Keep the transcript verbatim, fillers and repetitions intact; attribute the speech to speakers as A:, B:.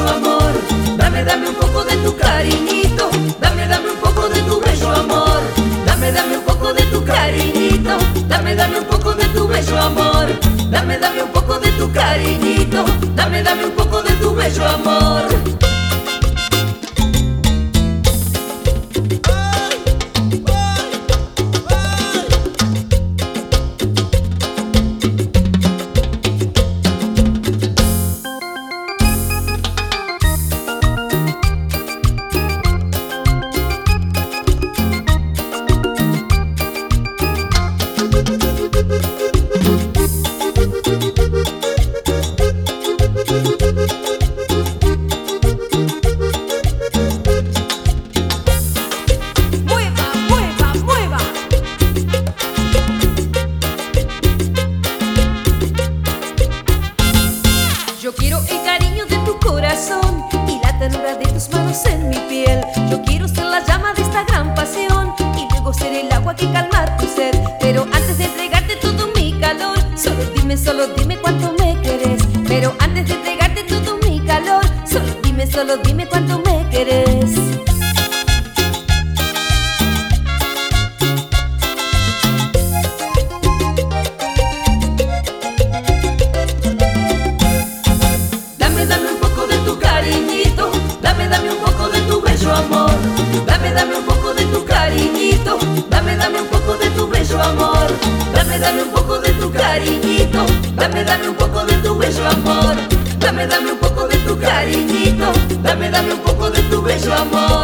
A: bello amor. Dame, dame un poco de tu cariñito. Dame, dame un poco de tu bello amor. Dame, dame un poco de tu cariñito. Dame, dame un poco de tu bello amor. Dame, dame un poco de tu cariñito. Dame, dame un poco de tu bello amor.
B: Yo quiero el cariño de tu corazón y la ternura de tus manos en mi piel. Yo quiero ser la llama de esta gran pasión y luego ser el agua que calma tu sed. Pero antes de entregarte todo mi calor, solo dime, solo dime cuánto me querés. Pero antes de entregarte todo mi calor, solo dime, solo dime cuánto me querés.
A: Dame un poco de tu bello amor. Dame, dame un poco de tu cariñito. Dame, dame un poco de tu bello amor. Dame, dame un poco de tu cariñito. Dame, dame un poco de tu bello amor. Dame, dame un poco de tu cariñito. Dame, dame un poco de tu bello amor.